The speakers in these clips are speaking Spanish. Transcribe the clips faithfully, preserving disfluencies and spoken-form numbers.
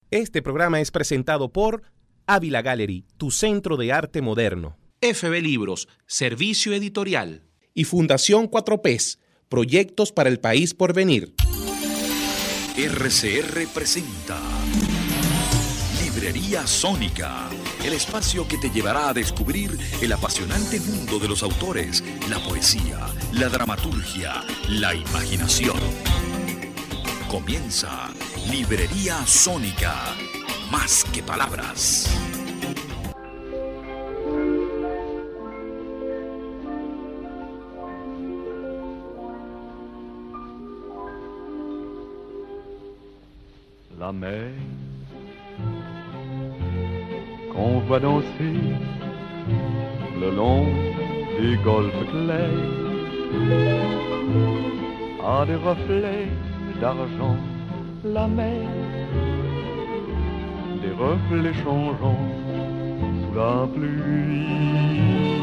Este programa es presentado por Ávila Gallery, tu centro de arte moderno. F B Libros, servicio editorial. Y Fundación cuatro P's, proyectos para el país por venir. R C R presenta Librería Sónica, el espacio que te llevará a descubrir el apasionante mundo de los autores, la poesía, la dramaturgia, la imaginación. Comienza Librería Sónica, más que palabras. La mer qu'on voit danser le long des golfes clairs a des reflets d'argent. La mer, des reflets changeants sous la pluie.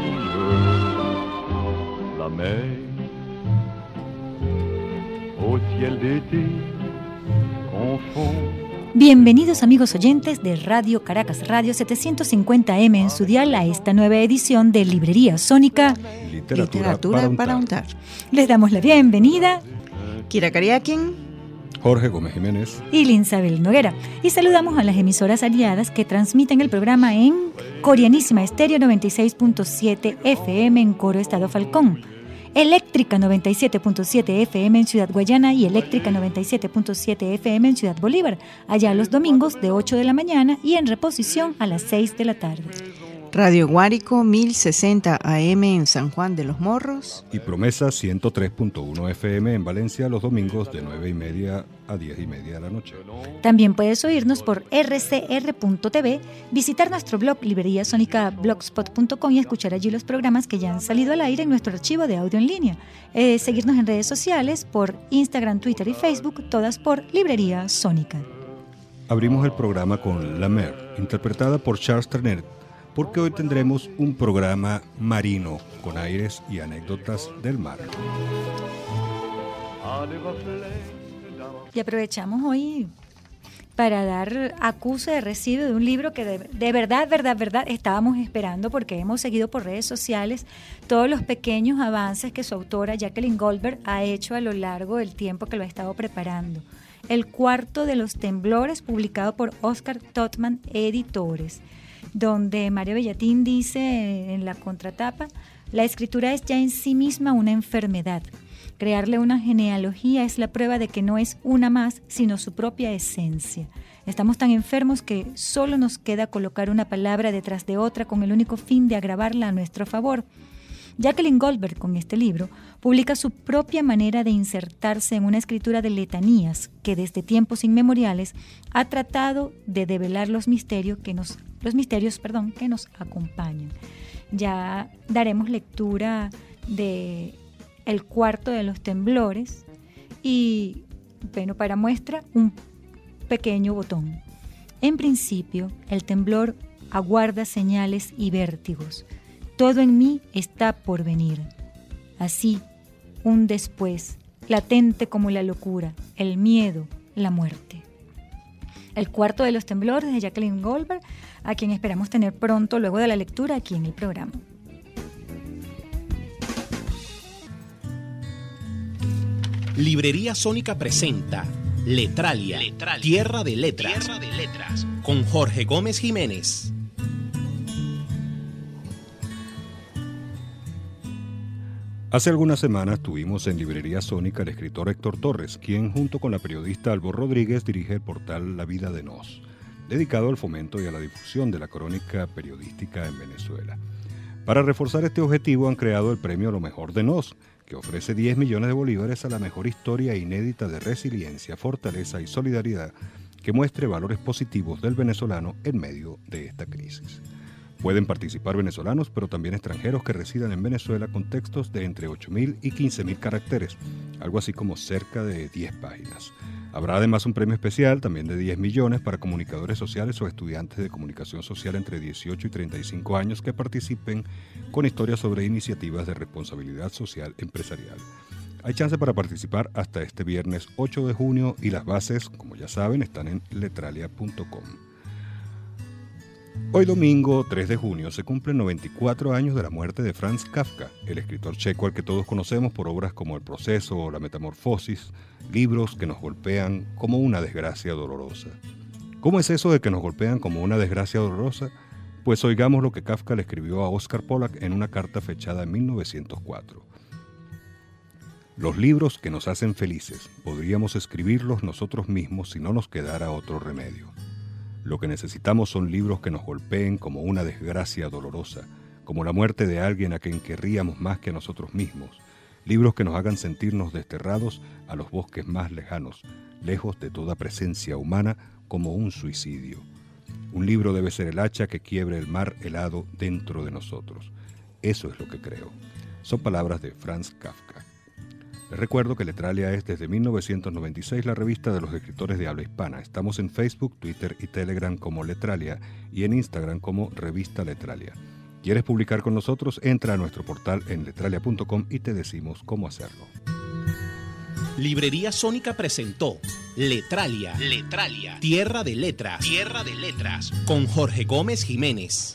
La mer, au ciel d'été. Bienvenidos amigos oyentes de Radio Caracas Radio setecientos cincuenta eme en su dial a esta nueva edición de Librería Sónica Literatura, Literatura para, para untar. Les damos la bienvenida Kira Cariaquín, Jorge Gómez Jiménez y Linsabel Noguera, y saludamos a las emisoras aliadas que transmiten el programa en Coreanísima Estéreo noventa y seis punto siete efe eme en Coro Estado Falcón, Eléctrica noventa y siete punto siete efe eme en Ciudad Guayana y Eléctrica noventa y siete punto siete efe eme en Ciudad Bolívar, allá los domingos de ocho de la mañana y en reposición a las seis de la tarde. Radio Guárico mil sesenta A eme en San Juan de los Morros y Promesa ciento tres punto uno efe eme en Valencia los domingos de nueve y media a diez y media de la noche. También puedes oírnos por erre ce erre punto te ve, visitar nuestro blog librería sónica blogspot punto com y escuchar allí los programas que ya han salido al aire en nuestro archivo de audio en línea. Eh, seguirnos en redes sociales por Instagram, Twitter y Facebook, todas por Librería Sónica. Abrimos el programa con La Mer, interpretada por Charles Trenet, porque hoy tendremos un programa marino con aires y anécdotas del mar. Y aprovechamos hoy para dar acuse de recibo de un libro que de, de verdad, verdad, verdad estábamos esperando, porque hemos seguido por redes sociales todos los pequeños avances que su autora Jacqueline Goldberg ha hecho a lo largo del tiempo que lo ha estado preparando. El cuarto de los temblores, publicado por Oscar Totman Editores, donde Mario Bellatín dice en la contratapa: la escritura es ya en sí misma una enfermedad. Crearle una genealogía es la prueba de que no es una más, sino su propia esencia. Estamos tan enfermos que solo nos queda colocar una palabra detrás de otra con el único fin de agravarla a nuestro favor. Jacqueline Goldberg, con este libro, publica su propia manera de insertarse en una escritura de letanías que desde tiempos inmemoriales ha tratado de develar los misterios que nos, los misterios, perdón, que nos acompañan. Ya daremos lectura de El cuarto de los temblores y, bueno, para muestra, un pequeño botón. En principio, el temblor aguarda señales y vértigos. Todo en mí está por venir. Así, un después, latente como la locura, el miedo, la muerte. El cuarto de los temblores de Jacqueline Goldberg, a quien esperamos tener pronto luego de la lectura aquí en el programa. Librería Sónica presenta Letralia, Letralia Tierra de Letras, Tierra de Letras, con Jorge Gómez Jiménez. Hace algunas semanas tuvimos en Librería Sónica al escritor Héctor Torres, quien junto con la periodista Albo Rodríguez dirige el portal La Vida de Nos, dedicado al fomento y a la difusión de la crónica periodística en Venezuela. Para reforzar este objetivo han creado el premio Lo Mejor de Nos, que ofrece diez millones de bolívares a la mejor historia inédita de resiliencia, fortaleza y solidaridad que muestre valores positivos del venezolano en medio de esta crisis. Pueden participar venezolanos, pero también extranjeros que residan en Venezuela con textos de entre ocho mil y quince mil caracteres, algo así como cerca de diez páginas. Habrá además un premio especial, también de diez millones, para comunicadores sociales o estudiantes de comunicación social entre dieciocho y treinta y cinco años que participen con historias sobre iniciativas de responsabilidad social empresarial. Hay chance para participar hasta este viernes ocho de junio y las bases, como ya saben, están en letralia punto com. Hoy domingo tres de junio se cumplen noventa y cuatro años de la muerte de Franz Kafka, el escritor checo al que todos conocemos por obras como El proceso o La metamorfosis, libros que nos golpean como una desgracia dolorosa. ¿Cómo es eso de que nos golpean como una desgracia dolorosa? Pues oigamos lo que Kafka le escribió a Oscar Polak en una carta fechada en mil novecientos cuatro. Los libros que nos hacen felices, podríamos escribirlos nosotros mismos si no nos quedara otro remedio. Lo que necesitamos son libros que nos golpeen como una desgracia dolorosa, como la muerte de alguien a quien querríamos más que a nosotros mismos. Libros que nos hagan sentirnos desterrados a los bosques más lejanos, lejos de toda presencia humana, como un suicidio. Un libro debe ser el hacha que quiebre el mar helado dentro de nosotros. Eso es lo que creo. Son palabras de Franz Kafka. Les recuerdo que Letralia es desde mil novecientos noventa y seis la revista de los escritores de habla hispana. Estamos en Facebook, Twitter y Telegram como Letralia y en Instagram como Revista Letralia. ¿Quieres publicar con nosotros? Entra a nuestro portal en letralia punto com y te decimos cómo hacerlo. Librería Sónica presentó Letralia, Letralia, Tierra de Letras, Tierra de Letras, con Jorge Gómez Jiménez.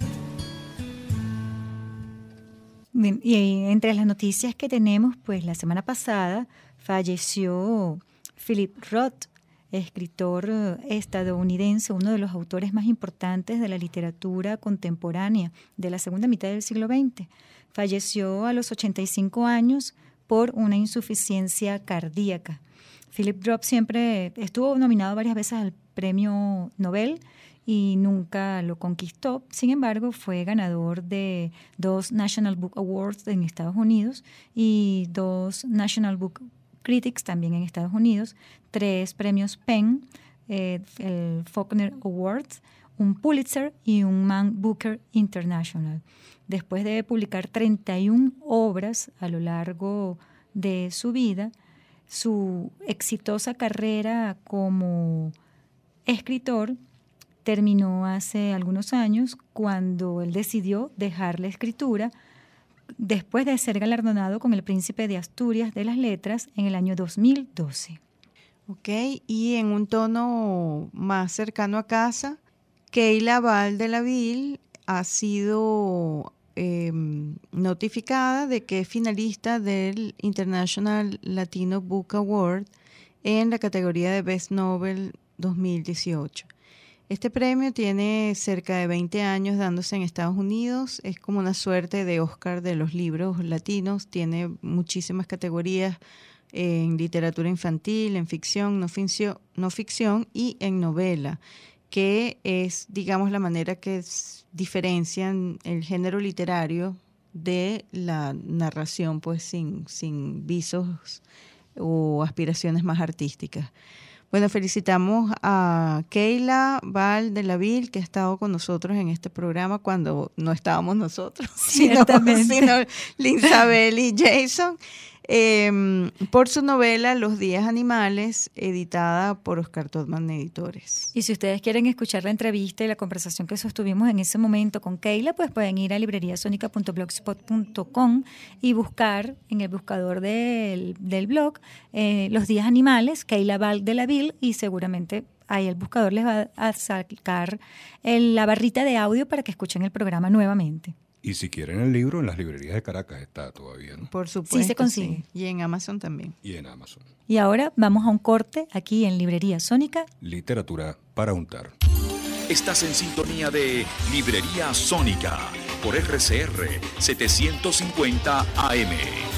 Bien, y entre las noticias que tenemos, pues la semana pasada falleció Philip Roth, escritor estadounidense, uno de los autores más importantes de la literatura contemporánea de la segunda mitad del siglo veinte. Falleció a los ochenta y cinco años por una insuficiencia cardíaca. Philip Roth siempre estuvo nominado varias veces al premio Nobel y nunca lo conquistó. Sin embargo, fue ganador de dos National Book Awards en Estados Unidos y dos National Book Critics también en Estados Unidos, tres premios Penn, eh, el Faulkner Awards, un Pulitzer y un Man Booker International. Después de publicar treinta y una obras a lo largo de su vida, su exitosa carrera como escritor terminó hace algunos años cuando él decidió dejar la escritura después de ser galardonado con el Príncipe de Asturias de las Letras en el año dos mil doce. Ok, y en un tono más cercano a casa, Keila Valdelaville ha sido eh, notificada de que es finalista del International Latino Book Award en la categoría de Best Novel dos mil dieciocho. Este premio tiene cerca de veinte años dándose en Estados Unidos, es como una suerte de Oscar de los libros latinos, tiene muchísimas categorías en literatura infantil, en ficción, no ficción, no ficción y en novela, que es, digamos, la manera que diferencian el género literario de la narración, pues sin, sin visos o aspiraciones más artísticas. Bueno, felicitamos a Keila Valdelaville, que ha estado con nosotros en este programa cuando no estábamos nosotros, sino, sino Linsabel y Jason, eh, por su novela Los Días Animales, editada por Oscar Todman Editores. Y si ustedes quieren escuchar la entrevista y la conversación que sostuvimos en ese momento con Keila, pues pueden ir a librería sonica punto blogspot punto com y buscar en el buscador del, del blog eh, Los Días Animales, Keila Valdelaville, y seguramente ahí el buscador les va a sacar el, la barrita de audio para que escuchen el programa nuevamente. Y si quieren el libro, en las librerías de Caracas está todavía, ¿no? Por supuesto. Sí, se consigue. Sí. Y en Amazon también. Y en Amazon. Y ahora vamos a un corte aquí en Librería Sónica. Literatura para untar. Estás en sintonía de Librería Sónica por R C R setecientos cincuenta A M.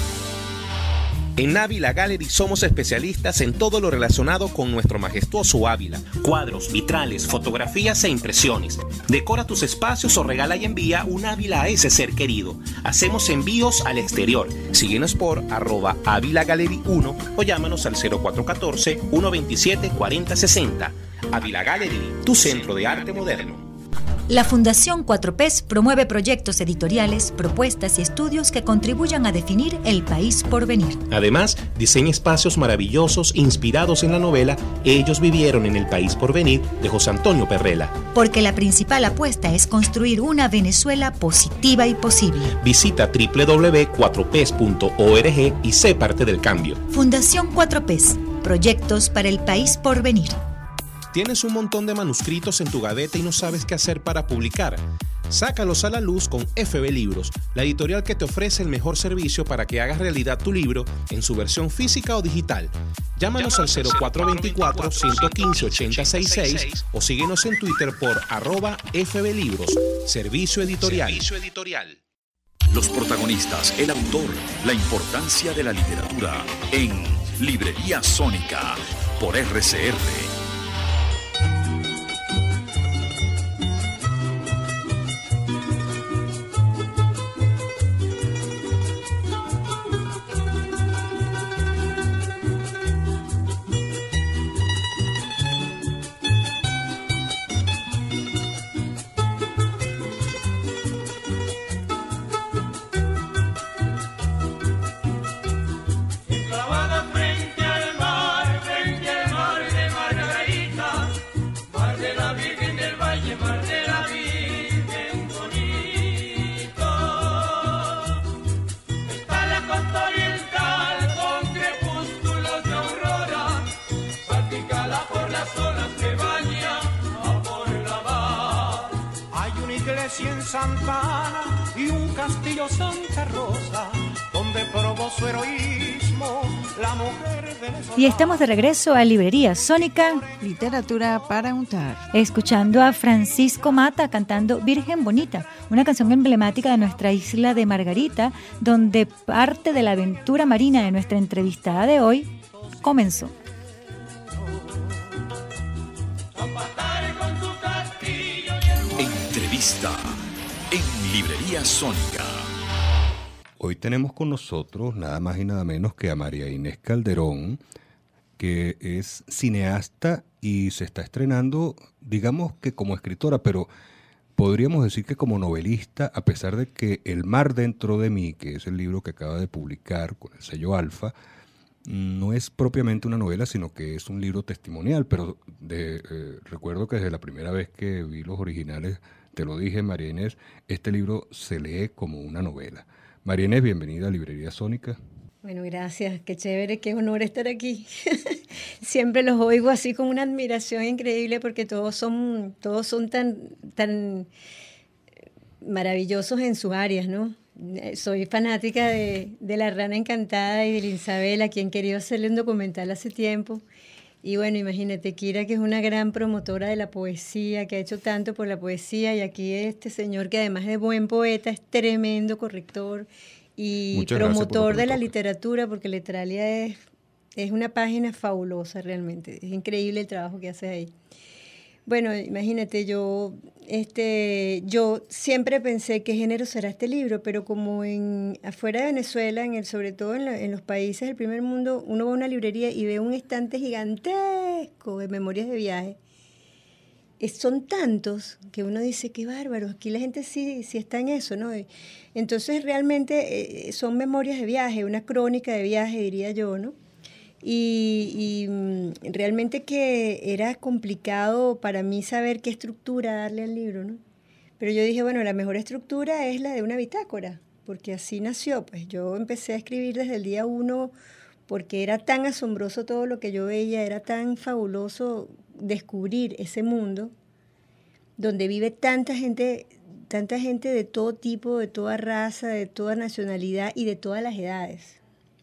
En Ávila Gallery somos especialistas en todo lo relacionado con nuestro majestuoso Ávila. Cuadros, vitrales, fotografías e impresiones. Decora tus espacios o regala y envía un Ávila a ese ser querido. Hacemos envíos al exterior. Síguenos por arroba Ávila Gallery uno o llámanos al cero cuatro uno cuatro, uno dos siete, cuatro cero seis cero. Ávila Gallery, tu centro de arte moderno. La Fundación cuatro P promueve proyectos editoriales, propuestas y estudios que contribuyan a definir el país por venir. Además, diseña espacios maravillosos inspirados en la novela Ellos vivieron en el país por venir de José Antonio Perrella. Porque la principal apuesta es construir una Venezuela positiva y posible. Visita doble u doble u doble u punto cuatro p punto org y sé parte del cambio. Fundación cuatro P, proyectos para el país por venir. ¿Tienes un montón de manuscritos en tu gaveta y no sabes qué hacer para publicar? Sácalos a la luz con F B Libros, la editorial que te ofrece el mejor servicio para que hagas realidad tu libro en su versión física o digital. Llámanos al cero cuatro dos cuatro, uno uno cinco, ocho cero seis seis o síguenos en Twitter por arroba F B Libros, servicio editorial. Servicio editorial. Los protagonistas, el autor, la importancia de la literatura en Librería Sónica por R C R. en Santa Ana y un castillo Santa Rosa, donde probó su heroísmo la mujer venezolana. Y estamos de regreso a Librería Sónica. Literatura para untar. Escuchando a Francisco Mata cantando Virgen Bonita, una canción emblemática de nuestra isla de Margarita, donde parte de la aventura marina de nuestra entrevistada de hoy comenzó. Entrevista en Librería Sónica. Hoy tenemos con nosotros nada más y nada menos que a María Inés Calderón, que es cineasta y se está estrenando, digamos que como escritora, pero podríamos decir que como novelista, a pesar de que El mar dentro de mí, que es el libro que acaba de publicar con el sello Alfa, no es propiamente una novela, sino que es un libro testimonial, pero de, eh, recuerdo que desde la primera vez que vi los originales, te lo dije, María Inés, este libro se lee como una novela. María Inés, bienvenida a Librería Sónica. Bueno, gracias, qué chévere, qué honor estar aquí. Siempre los oigo así con una admiración increíble porque todos son, todos son tan, tan maravillosos en sus áreas, ¿no? Soy fanática de, de La Rana Encantada y de Isabel, a quien quería hacerle un documental hace tiempo. Y bueno, imagínate, Kira, que es una gran promotora de la poesía, que ha hecho tanto por la poesía, y aquí este señor que además de buen poeta es tremendo corrector y Muchas promotor de la literatura, porque Letralia es, es una página fabulosa realmente, es increíble el trabajo que hace ahí. Bueno, imagínate, yo, este, yo siempre pensé qué género será este libro, pero como en afuera de Venezuela, en el, sobre todo en, la, en los países del primer mundo, uno va a una librería y ve un estante gigantesco de memorias de viaje. Es, son tantos que uno dice, qué bárbaro, aquí la gente sí, sí está en eso, ¿no? Entonces realmente eh, son memorias de viaje, una crónica de viaje, diría yo, ¿no? Y, y realmente que era complicado para mí saber qué estructura darle al libro, ¿no? Pero yo dije, bueno, la mejor estructura es la de una bitácora, porque así nació. Pues yo empecé a escribir desde el día uno porque era tan asombroso todo lo que yo veía, era tan fabuloso descubrir ese mundo donde vive tanta gente, tanta gente de todo tipo, de toda raza, de toda nacionalidad y de todas las edades.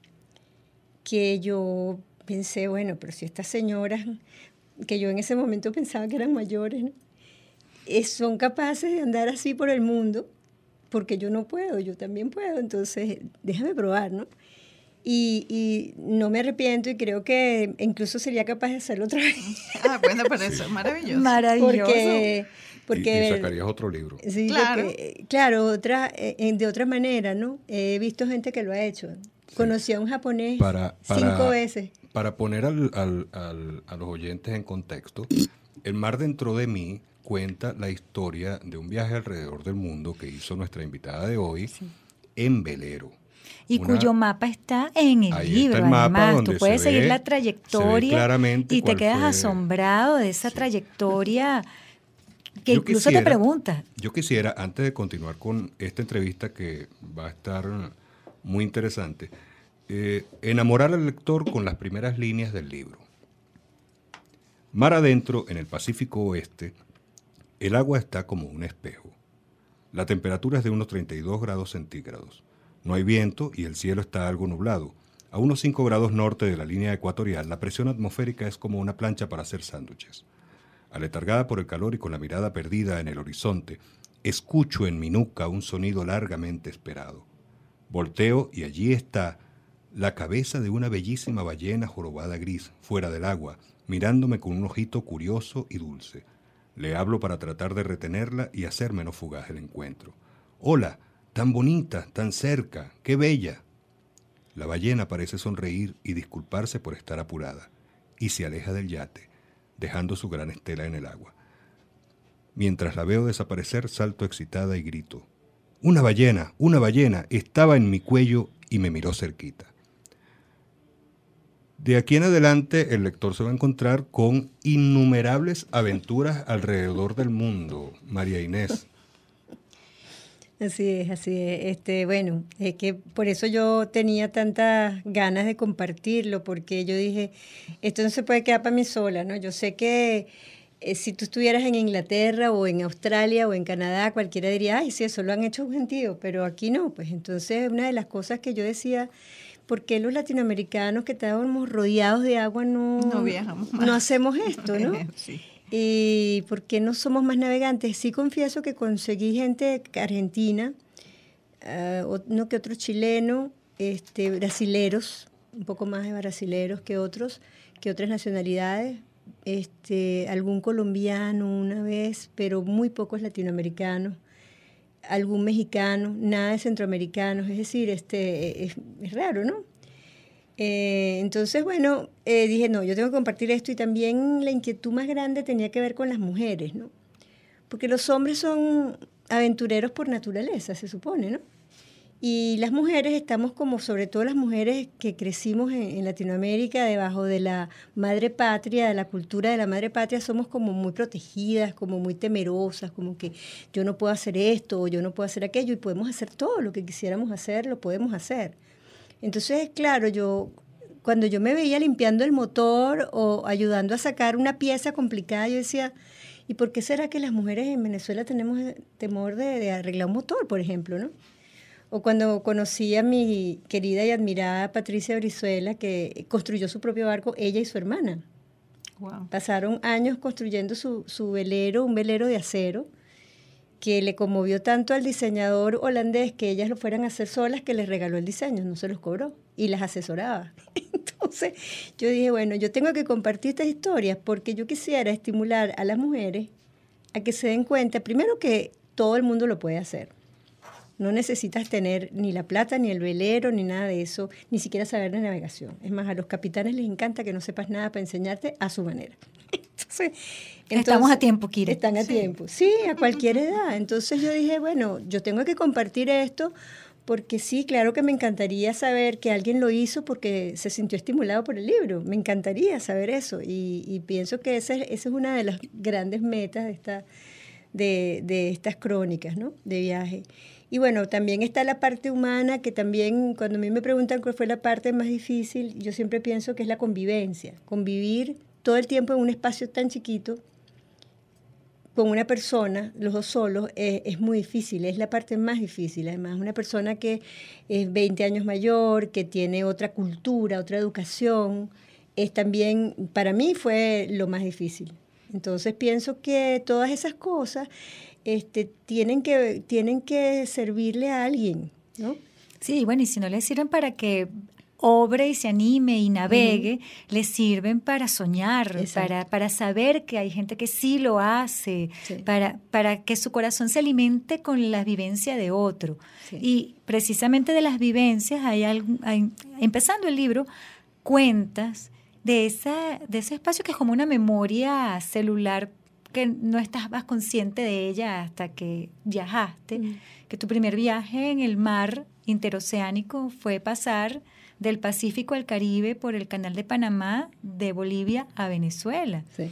Que yo pensé, bueno, pero si estas señoras, que yo en ese momento pensaba que eran mayores, ¿no? eh, son capaces de andar así por el mundo, porque yo no puedo, yo también puedo, entonces déjame probar, ¿no? Y, y no me arrepiento y creo que incluso sería capaz de hacerlo otra vez. Ah, bueno, pero eso es maravilloso. Maravilloso. Porque, porque, y, y sacarías otro libro. Sí, claro. Porque, claro, otra, eh, de otra manera, ¿no? He visto gente que lo ha hecho. Conocí a un japonés para, para, cinco veces. Para poner al, al, al, a los oyentes en contexto, El mar dentro de mí cuenta la historia de un viaje alrededor del mundo que hizo nuestra invitada de hoy, sí, en velero. Y Una, cuyo mapa está en el libro, el además. Tú puedes seguir ve, la trayectoria y te quedas fue. asombrado de esa sí. trayectoria que yo incluso quisiera, te preguntas. Yo quisiera, antes de continuar con esta entrevista que va a estar muy interesante, eh, enamorar al lector con las primeras líneas del libro. Mar adentro, en el Pacífico Oeste, el agua está como un espejo. La temperatura es de unos treinta y dos grados centígrados. No hay viento y el cielo está algo nublado. A unos cinco grados norte de la línea ecuatorial, la presión atmosférica es como una plancha para hacer sándwiches. Aletargada por el calor y con la mirada perdida en el horizonte, escucho en mi nuca un sonido largamente esperado. Volteo y allí está la cabeza de una bellísima ballena jorobada gris, fuera del agua, mirándome con un ojito curioso y dulce. Le hablo para tratar de retenerla y hacer menos fugaz el encuentro. ¡Hola! ¡Tan bonita! ¡Tan cerca! ¡Qué bella! La ballena parece sonreír y disculparse por estar apurada, y se aleja del yate, dejando su gran estela en el agua. Mientras la veo desaparecer, salto excitada y grito. ¡Una ballena! ¡Una ballena! Estaba en mi cuello y me miró cerquita. De aquí en adelante, el lector se va a encontrar con innumerables aventuras alrededor del mundo. María Inés. Así es, así es. Este, bueno, es que por eso yo tenía tantas ganas de compartirlo, porque yo dije, esto no se puede quedar para mí sola, ¿no? Yo sé que eh, si tú estuvieras en Inglaterra o en Australia o en Canadá, cualquiera diría, ay, sí, eso lo han hecho un gentío, pero aquí no. Pues entonces una de las cosas que yo decía, ¿por qué los latinoamericanos que estábamos rodeados de agua no, no viajamos más? No hacemos esto, ¿no? Sí. ¿Y por qué no somos más navegantes? Sí confieso que conseguí gente argentina, uh, no que otros chilenos, este, brasileros, un poco más de brasileros que otros, que otras nacionalidades, este, algún colombiano una vez, pero muy pocos latinoamericanos, algún mexicano, nada de centroamericanos, es decir, este, es, es raro, ¿no? Eh, entonces, bueno, eh, dije, no, yo tengo que compartir esto, y también la inquietud más grande tenía que ver con las mujeres, ¿no? Porque los hombres son aventureros por naturaleza, se supone, ¿no? Y las mujeres estamos como, sobre todo las mujeres que crecimos en, en Latinoamérica, debajo de la madre patria, de la cultura de la madre patria, somos como muy protegidas, como muy temerosas, como que yo no puedo hacer esto o yo no puedo hacer aquello, y podemos hacer todo lo que quisiéramos hacer, lo podemos hacer. Entonces, claro, yo cuando yo me veía limpiando el motor o ayudando a sacar una pieza complicada, yo decía, ¿y por qué será que las mujeres en Venezuela tenemos temor de, de arreglar un motor, por ejemplo, ¿no? O cuando conocí a mi querida y admirada Patricia Brizuela, que construyó su propio barco, ella y su hermana. Wow. Pasaron años construyendo su, su velero, un velero de acero, que le conmovió tanto al diseñador holandés que ellas lo fueran a hacer solas, que les regaló el diseño, no se los cobró, y las asesoraba. Entonces yo dije, bueno, yo tengo que compartir estas historias porque yo quisiera estimular a las mujeres a que se den cuenta, primero, que todo el mundo lo puede hacer. No necesitas tener ni la plata, ni el velero, ni nada de eso, ni siquiera saber de navegación. Es más, a los capitanes les encanta que no sepas nada para enseñarte a su manera. Entonces, Estamos a tiempo, Kira. Están a sí. tiempo. Sí, a cualquier edad. Entonces yo dije, bueno, yo tengo que compartir esto porque sí, claro que me encantaría saber que alguien lo hizo porque se sintió estimulado por el libro. Me encantaría saber eso. Y, y pienso que esa, esa es una de las grandes metas de, esta, de, de estas crónicas, ¿no? De viaje. Y bueno, también está la parte humana, que también cuando a mí me preguntan cuál fue la parte más difícil, yo siempre pienso que es la convivencia. Convivir todo el tiempo en un espacio tan chiquito con una persona, los dos solos, es, es muy difícil, es la parte más difícil. Además, una persona que es veinte años mayor, que tiene otra cultura, otra educación, es también, para mí fue lo más difícil. Entonces pienso que todas esas cosas este, tienen que, tienen que servirle a alguien, ¿no? Sí, bueno, y si no le sirven para que obre y se anime y navegue, uh-huh. les sirven para soñar, para, para saber que hay gente que sí lo hace, sí. para, para que su corazón se alimente con la vivencia de otro. Sí. Y precisamente de las vivencias, hay algo, hay, empezando el libro, cuentas de, esa, de ese espacio que es como una memoria celular que no estabas consciente de ella hasta que viajaste, mm. que tu primer viaje en el mar interoceánico fue pasar del Pacífico al Caribe por el Canal de Panamá, de Bolivia a Venezuela. Sí.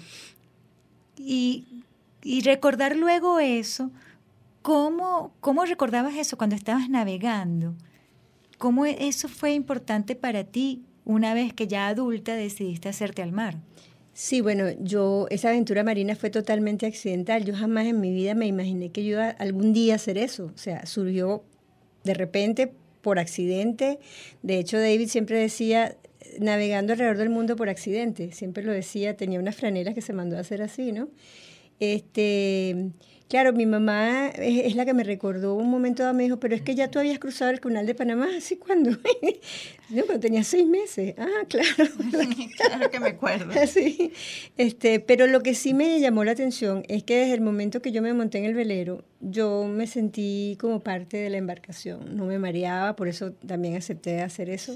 Y, y recordar luego eso, ¿cómo, ¿cómo recordabas eso cuando estabas navegando? ¿Cómo eso fue importante para ti una vez que ya adulta decidiste hacerte al mar? Sí, bueno, yo, esa aventura marina fue totalmente accidental. Yo jamás en mi vida me imaginé que yo iba algún día a hacer eso. O sea, surgió de repente, por accidente. De hecho, David siempre decía, navegando alrededor del mundo por accidente. Siempre lo decía, tenía unas franelas que se mandó a hacer así, ¿no? Este... Claro, mi mamá es, es la que me recordó un momento dado, me dijo, pero es que ya tú habías cruzado el Canal de Panamá, ¿así cuándo? No, pero tenía seis meses. Ah, claro. Claro que me acuerdo. Sí. Este, pero lo que sí me llamó la atención es que desde el momento que yo me monté en el velero, yo me sentí como parte de la embarcación. No me mareaba, por eso también acepté hacer eso.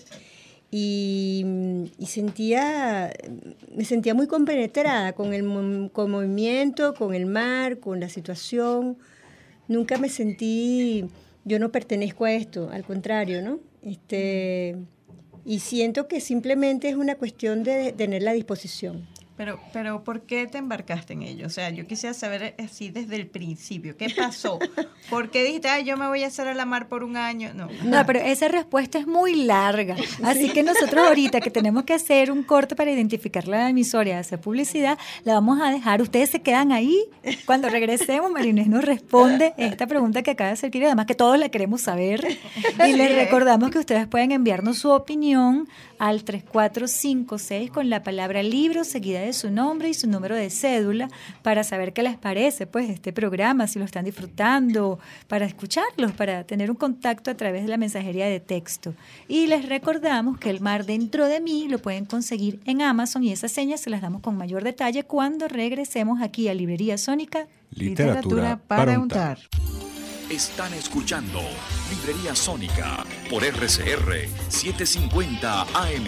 Y, y sentía, me sentía muy compenetrada con el con movimiento, con el mar, con la situación. Nunca me sentí, yo no pertenezco a esto, al contrario, ¿no? Este, y siento que simplemente es una cuestión de tener la disposición. Pero, pero, ¿por qué te embarcaste en ello? O sea, yo quisiera saber así desde el principio. ¿Qué pasó? ¿Por qué dijiste, ay, yo me voy a hacer a la mar por un año? No, no, pero esa respuesta es muy larga. Así que nosotros ahorita que tenemos que hacer un corte para identificar la emisora y hacer publicidad, la vamos a dejar. Ustedes se quedan ahí. Cuando regresemos, María Inés nos responde esta pregunta que acaba de hacer Kira, además que todos la queremos saber. Y les recordamos que ustedes pueden enviarnos su opinión al tres cuatro cinco seis con la palabra libro seguida de su nombre y su número de cédula para saber qué les parece pues este programa, si lo están disfrutando, para escucharlos, para tener un contacto a través de la mensajería de texto. Y les recordamos que El mar dentro de mí lo pueden conseguir en Amazon y esas señas se las damos con mayor detalle cuando regresemos aquí a Librería Sónica. Literatura, Literatura para, para untar. Están escuchando Librería Sónica por R C R setecientos cincuenta A M.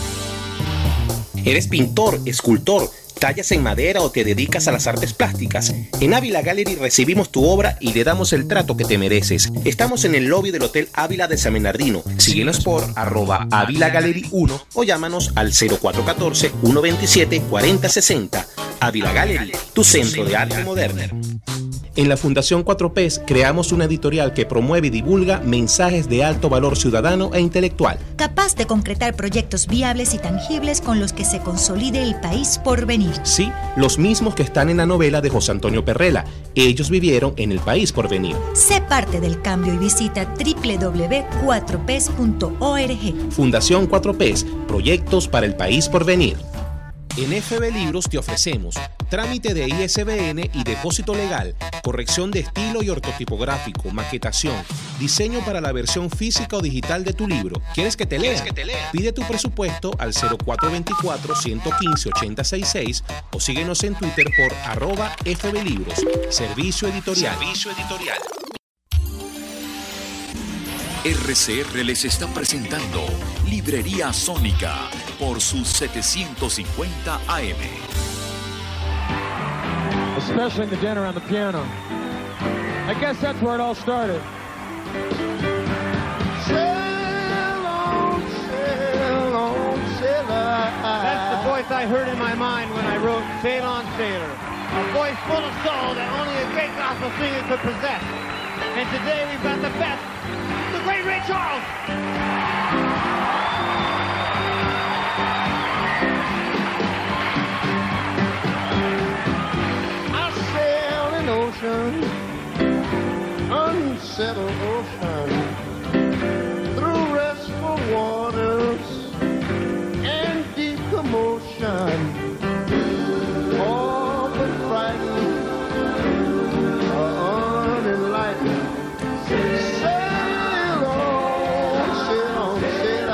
¿Eres pintor, escultor, tallas en madera o te dedicas a las artes plásticas? En Ávila Gallery recibimos tu obra y le damos el trato que te mereces. Estamos en el lobby del Hotel Ávila de San Bernardino. Síguenos por arroba Ávila Gallery uno o llámanos al cero cuatro uno cuatro, uno dos siete, cuatro cero seis cero. Ávila Gallery, tu centro de arte moderno. En la Fundación cuatro P's creamos una editorial que promueve y divulga mensajes de alto valor ciudadano e intelectual. Capaz de concretar proyectos viables y tangibles con los que se consolide el país por venir. Sí, los mismos que están en la novela de José Antonio Perrela. Ellos vivieron en el país por venir. Sé parte del cambio y visita doble u doble u doble u punto cuatro p s punto org. Fundación cuatro P's, proyectos para el país por venir. En F B Libros te ofrecemos trámite de I S B N y depósito legal, corrección de estilo y ortotipográfico, maquetación, diseño para la versión física o digital de tu libro. ¿Quieres que te lea? Que te lea? Pide tu presupuesto al cero cuatro dos cuatro, uno uno cinco, ocho cero seis seis o síguenos en Twitter por arroba F B Libros. Servicio editorial. Servicio editorial. R C R les está presentando Librería Sónica por sus setecientos cincuenta A M. Especially the dinner on the piano. I guess that's where it all started. Sail on, sail on, sailor. That's the voice I heard in my mind when I wrote Sail On, Sailor. A voice full of soul that only a great gospel singer could possess. And today we've got the best, the great Ray Charles. Ocean, unsettled ocean, through restful waters and deep commotion, all but frightened, unenlightened. Sail on, sail on, sail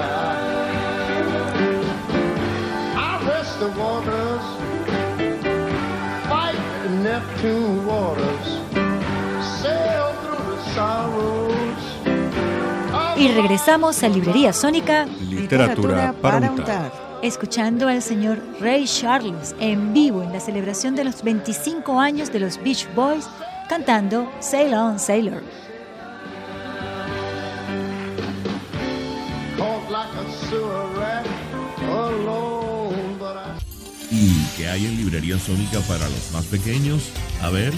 on. I'll rest the waters, fight the Neptune waters, sail through the sorrows. Y regresamos a Librería Sónica. Literatura para untar. Escuchando al señor Ray Charles en vivo en la celebración de los veinticinco años de los Beach Boys, cantando Sail On, Sailor. ¿Y qué hay en Librería Sónica para los más pequeños? A ver.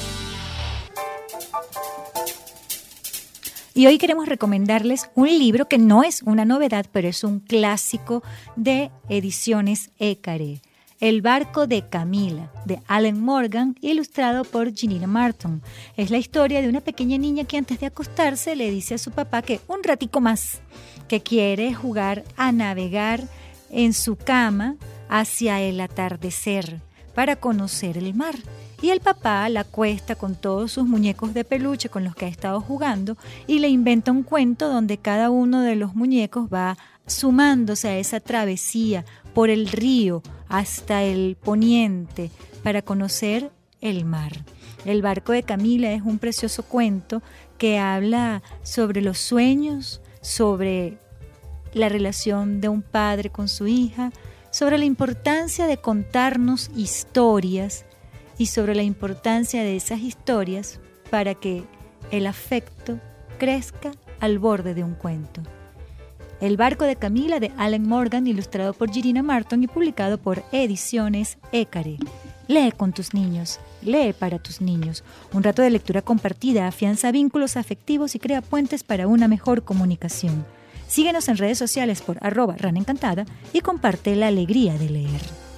Y hoy queremos recomendarles un libro que no es una novedad, pero es un clásico de Ediciones Écaré. El barco de Camila, de Alan Morgan, ilustrado por Ginina Martin. Es la historia de una pequeña niña que antes de acostarse le dice a su papá que un ratico más, que quiere jugar a navegar en su cama hacia el atardecer para conocer el mar. Y el papá la acuesta con todos sus muñecos de peluche con los que ha estado jugando y le inventa un cuento donde cada uno de los muñecos va sumándose a esa travesía por el río hasta el poniente para conocer el mar. El barco de Camila es un precioso cuento que habla sobre los sueños, sobre la relación de un padre con su hija, sobre la importancia de contarnos historias y sobre la importancia de esas historias para que el afecto crezca al borde de un cuento. El barco de Camila, de Alan Morgan, ilustrado por Ginina Martin y publicado por Ediciones Écaré. Lee con tus niños, lee para tus niños. Un rato de lectura compartida afianza vínculos afectivos y crea puentes para una mejor comunicación. Síguenos en redes sociales por arroba Rana Encantada y comparte la alegría de leer.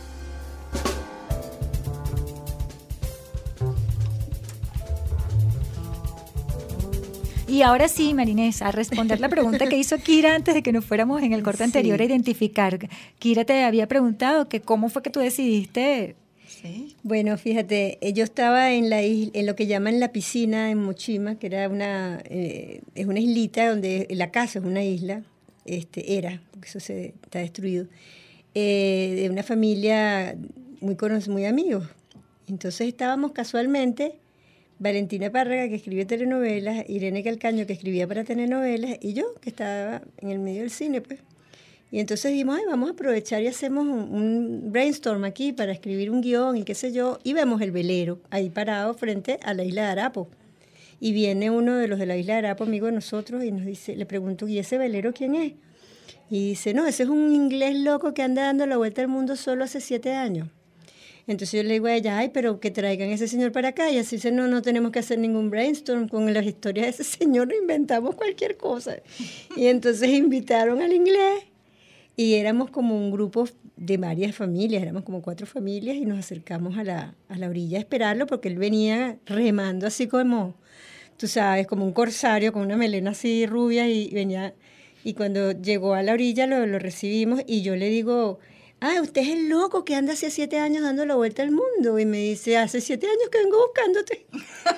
Y ahora sí, Marinés, a responder la pregunta que hizo Kira antes de que nos fuéramos en el corte anterior sí. a identificar. Kira te había preguntado que cómo fue que tú decidiste. Sí. Bueno, fíjate, yo estaba en la isla, en lo que llaman la piscina en Mochima, que era una eh, es una islita donde la casa es una isla, este era, porque eso se está destruido, eh, de una familia muy conocida, muy amigos. Entonces estábamos casualmente Valentina Párraga, que escribe telenovelas, Irene Calcaño, que escribía para telenovelas, y yo, que estaba en el medio del cine, pues. Y entonces dijimos, ay, vamos a aprovechar y hacemos un, un brainstorm aquí para escribir un guión y qué sé yo, y vemos el velero ahí parado frente a la isla de Arapo. Y viene uno de los de la isla de Arapo, amigo de nosotros, y nos dice, le pregunto, ¿y ese velero quién es? Y dice, no, ese es un inglés loco que anda dando la vuelta al mundo solo hace siete años. Entonces yo le digo a ella, ay, pero que traigan a ese señor para acá. Y así dice, no, no tenemos que hacer ningún brainstorm. Con las historias de ese señor inventamos cualquier cosa. Y entonces invitaron al inglés y éramos como un grupo de varias familias, éramos como cuatro familias y nos acercamos a la, a la orilla a esperarlo porque él venía remando así como, tú sabes, como un corsario con una melena así rubia y venía. Y cuando llegó a la orilla lo, lo recibimos y yo le digo, ah, usted es el loco que anda hace siete años dando la vuelta al mundo. Y me dice, hace siete años que vengo buscándote.